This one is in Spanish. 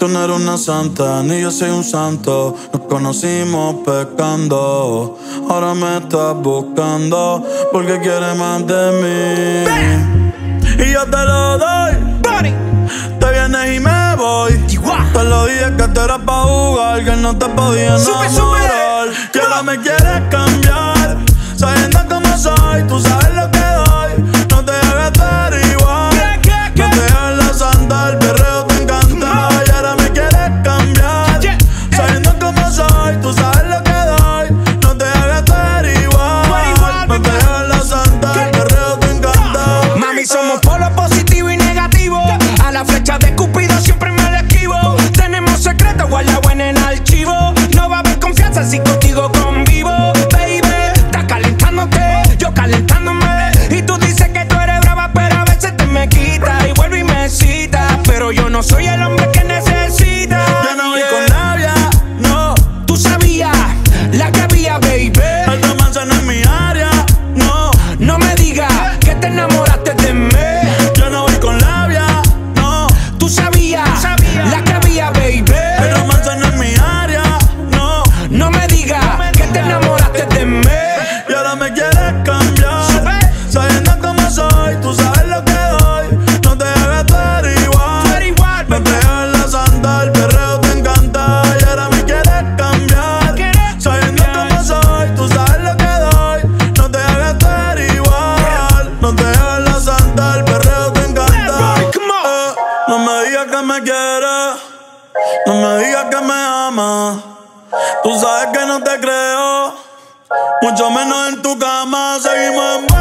Tú no eres una santa, ni yo soy un santo. Nos conocimos pecando. Ahora me estás buscando porque quieres más de mí. Y yo te lo doy. Te vienes y me voy. Te lo dije que tú eras pa' jugar, que no te podía enamorar. Que ahora me quieres cambiar, sabiendo cómo soy. Tú sabes lo que doy. No te hagas estar igual. No te hagas la santa, el perreo te encanta. Y ahora me quieres cambiar, sabiendo cómo soy. Tú sabes lo que doy. No te hagas estar igual. No te hagas la santa, el perreo te encanta. Mami, somos polo positivo y negativo. A la flecha de Cupido siempre me la esquivo. Tenemos secretos guardados en el archivo. No va a haber confianza si contigo convivo. Baby, estás calentándote, yo calentándome. Y tú dices que tú eres brava, pero a veces te me quitas y vuelve y me cita. Pero yo no soy el hombre que necesita. Yo no voy con labia, no. Tú sabías la que había, baby. El romance no es mi área, no. No me digas que te enamoraste de mí. Yo no voy con labia, no. Tú sabías la que había, baby. El romance no es mi área, no. No me digas que te enamoraste de mí. Y ahora me quieres cambiar, sabiendo cómo soy. Tú sabes lo que doy. No te hagas estar igual. No te hagas la santa, el perreo te encanta. Y ahora me quieres cambiar, sabiendo cómo soy. Tú sabes lo que doy. No te hagas estar igual. No te hagas la santa, el perreo te encanta. No me digas que me quieres, no me digas que me amas. Tú sabes que no te creo, mucho menos en tu cama. Seguimos en